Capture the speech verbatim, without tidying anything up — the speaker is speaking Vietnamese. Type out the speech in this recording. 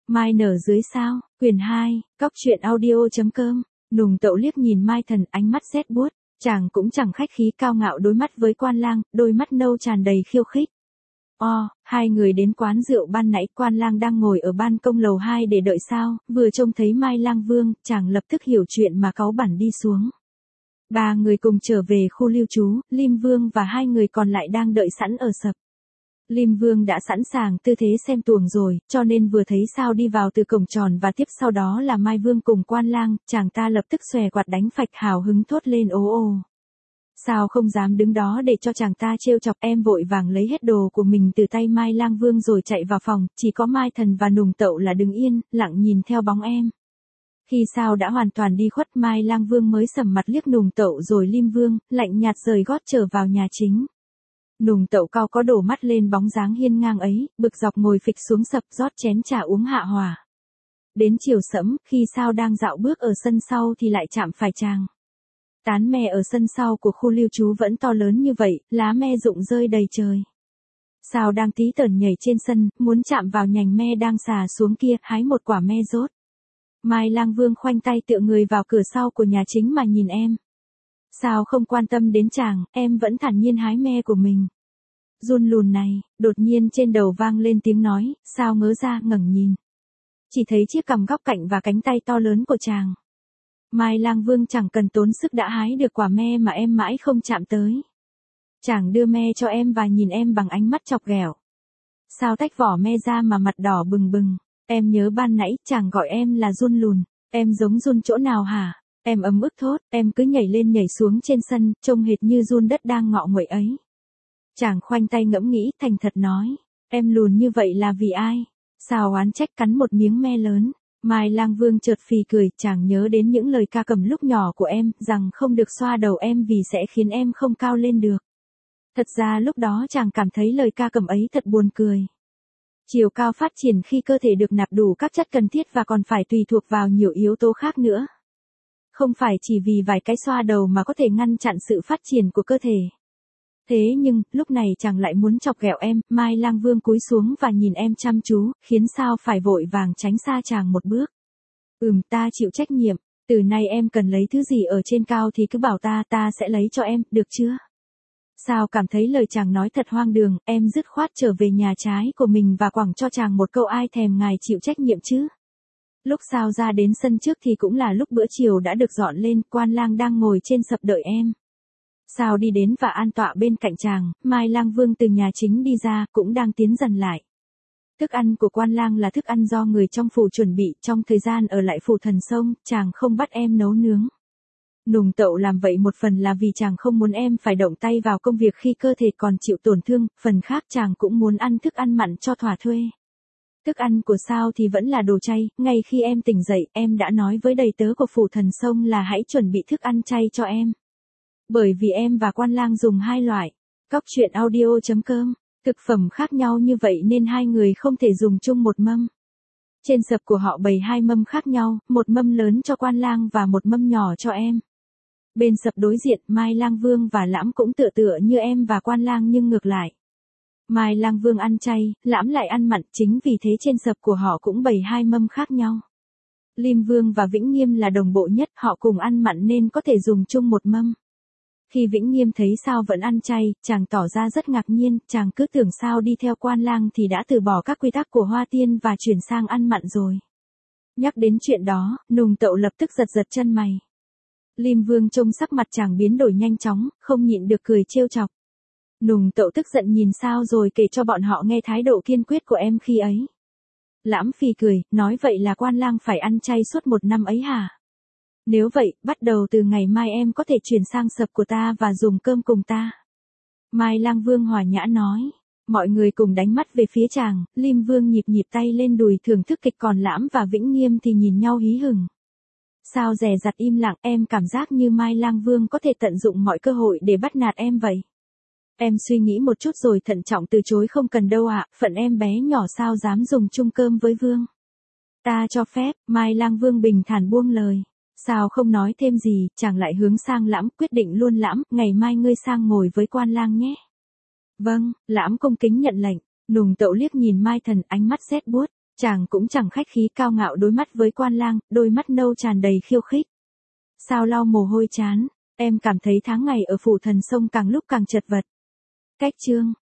Mai nở dưới sao, quyển hai, cóc truyện audio.com, Nùng Tậu liếc nhìn Mai Thần ánh mắt rét buốt, chàng cũng chẳng khách khí cao ngạo đối mắt với Quan Lang, đôi mắt nâu tràn đầy khiêu khích. O, hai người đến quán rượu ban nãy Quan Lang đang ngồi ở ban công lầu hai để đợi sao, vừa trông thấy Mai Lang Vương, chàng lập tức hiểu chuyện mà cáu bẳn đi xuống. Ba người cùng trở về khu lưu trú, Lim Vương và hai người còn lại đang đợi sẵn ở sập. Lim Vương đã sẵn sàng tư thế xem tuồng rồi, cho nên vừa thấy Sao đi vào từ cổng tròn và tiếp sau đó là Mai Vương cùng Quan Lang, chàng ta lập tức xòe quạt đánh phạch hào hứng thốt lên ố ồ. Sao không dám đứng đó để cho chàng ta trêu chọc, em vội vàng lấy hết đồ của mình từ tay Mai Lang Vương rồi chạy vào phòng, chỉ có Mai Thần và Nùng Tậu là đứng yên, lặng nhìn theo bóng em. Khi Sao đã hoàn toàn đi khuất, Mai Lang Vương mới sầm mặt liếc Nùng Tậu rồi Lim Vương, lạnh nhạt rời gót trở vào nhà chính. Nùng Tậu cao có đổ mắt lên bóng dáng hiên ngang ấy, bực dọc ngồi phịch xuống sập rót chén trà uống hạ hòa. Đến chiều sẫm, khi Sao đang dạo bước ở sân sau thì lại chạm phải chàng. Tán me ở sân sau của khu lưu trú vẫn to lớn như vậy, lá me rụng rơi đầy trời. Sao đang tí tởn nhảy trên sân, muốn chạm vào nhành me đang xà xuống kia, hái một quả me rốt. Mai Lang Vương khoanh tay tựa người vào cửa sau của nhà chính mà nhìn em. Sao không quan tâm đến chàng, em vẫn thản nhiên hái me của mình. Run lùn này, đột nhiên trên đầu vang lên tiếng nói, Sao ngớ ra ngẩng nhìn. Chỉ thấy chiếc cằm góc cạnh và cánh tay to lớn của chàng. Mai Lang Vương chẳng cần tốn sức đã hái được quả me mà em mãi không chạm tới. Chàng đưa me cho em và nhìn em bằng ánh mắt chọc ghẹo. Sao tách vỏ me ra mà mặt đỏ bừng bừng. Em nhớ ban nãy chàng gọi em là Run lùn, em giống Run chỗ nào hả? Em ấm ức thốt, em cứ nhảy lên nhảy xuống trên sân, trông hệt như Run đất đang ngọ nguậy ấy. Chàng khoanh tay ngẫm nghĩ, thành thật nói, em lùn như vậy là vì ai? Sao oán trách cắn một miếng me lớn. Mai Lang Vương chợt phì cười, chàng nhớ đến những lời ca cầm lúc nhỏ của em, rằng không được xoa đầu em vì sẽ khiến em không cao lên được. Thật ra lúc đó chàng cảm thấy lời ca cầm ấy thật buồn cười. Chiều cao phát triển khi cơ thể được nạp đủ các chất cần thiết và còn phải tùy thuộc vào nhiều yếu tố khác nữa. Không phải chỉ vì vài cái xoa đầu mà có thể ngăn chặn sự phát triển của cơ thể. Thế nhưng, lúc này chàng lại muốn chọc ghẹo em, Mai Lang Vương cúi xuống và nhìn em chăm chú, khiến Sao phải vội vàng tránh xa chàng một bước. Ừm, ta chịu trách nhiệm, từ nay em cần lấy thứ gì ở trên cao thì cứ bảo ta, ta sẽ lấy cho em, được chưa? Sao cảm thấy lời chàng nói thật hoang đường, em dứt khoát trở về nhà trái của mình và quẳng cho chàng một câu ai thèm ngài chịu trách nhiệm chứ. Lúc Sao ra đến sân trước thì cũng là lúc bữa chiều đã được dọn lên, Quan Lang đang ngồi trên sập đợi em. Sao đi đến và an tọa bên cạnh chàng, Mai Lang Vương từ nhà chính đi ra, cũng đang tiến dần lại. Thức ăn của Quan Lang là thức ăn do người trong phủ chuẩn bị, trong thời gian ở lại phủ Thần Sông, chàng không bắt em nấu nướng. Nùng Tậu làm vậy một phần là vì chàng không muốn em phải động tay vào công việc khi cơ thể còn chịu tổn thương, phần khác chàng cũng muốn ăn thức ăn mặn cho thỏa thuê. Thức ăn của Sao thì vẫn là đồ chay, ngay khi em tỉnh dậy, em đã nói với đầy tớ của phủ Thần Sông là hãy chuẩn bị thức ăn chay cho em. Bởi vì em và Quan Lang dùng hai loại, cóc truyện audio.com, thực phẩm khác nhau như vậy nên hai người không thể dùng chung một mâm. Trên sập của họ bày hai mâm khác nhau, một mâm lớn cho Quan Lang và một mâm nhỏ cho em. Bên sập đối diện, Mai Lang Vương và Lãm cũng tựa tựa như em và Quan Lang nhưng ngược lại. Mai Lang Vương ăn chay, Lãm lại ăn mặn, chính vì thế trên sập của họ cũng bày hai mâm khác nhau. Lim Vương và Vĩnh Nghiêm là đồng bộ nhất, họ cùng ăn mặn nên có thể dùng chung một mâm. Khi Vĩnh Nghiêm thấy Sao vẫn ăn chay, chàng tỏ ra rất ngạc nhiên, chàng cứ tưởng Sao đi theo Quan Lang thì đã từ bỏ các quy tắc của Hoa Tiên và chuyển sang ăn mặn rồi. Nhắc đến chuyện đó, Nùng Tậu lập tức giật giật chân mày. Lim Vương trông sắc mặt chàng biến đổi nhanh chóng, không nhịn được cười trêu chọc. Nùng Tậu tức giận nhìn Sao rồi kể cho bọn họ nghe thái độ kiên quyết của em khi ấy. Lãm phì cười, nói vậy là Quan Lang phải ăn chay suốt một năm ấy hả? Nếu vậy, bắt đầu từ ngày mai em có thể chuyển sang sập của ta và dùng cơm cùng ta. Mai Lang Vương hòa nhã nói. Mọi người cùng đánh mắt về phía chàng, Lim Vương nhịp nhịp tay lên đùi thưởng thức kịch, còn Lãm và Vĩnh Nghiêm thì nhìn nhau hí hửng. Sao dè dặt im lặng, em cảm giác như Mai Lang Vương có thể tận dụng mọi cơ hội để bắt nạt em vậy. Em suy nghĩ một chút rồi thận trọng từ chối, không cần đâu ạ, phận em bé nhỏ sao dám dùng chung cơm với Vương. Ta cho phép, Mai Lang Vương bình thản buông lời. Sao không nói thêm gì, chàng lại hướng sang Lãm, quyết định luôn Lãm, ngày mai ngươi sang ngồi với Quan Lang nhé. Vâng, Lãm cung kính nhận lệnh. Nùng Tậu liếc nhìn Mai Thần, ánh mắt rét buốt. Chàng cũng chẳng khách khí cao ngạo đối mắt với quan lang, đôi mắt nâu tràn đầy khiêu khích. Sao lau mồ hôi chán, em cảm thấy tháng ngày ở phủ thần sông càng lúc càng chật vật. Cách chương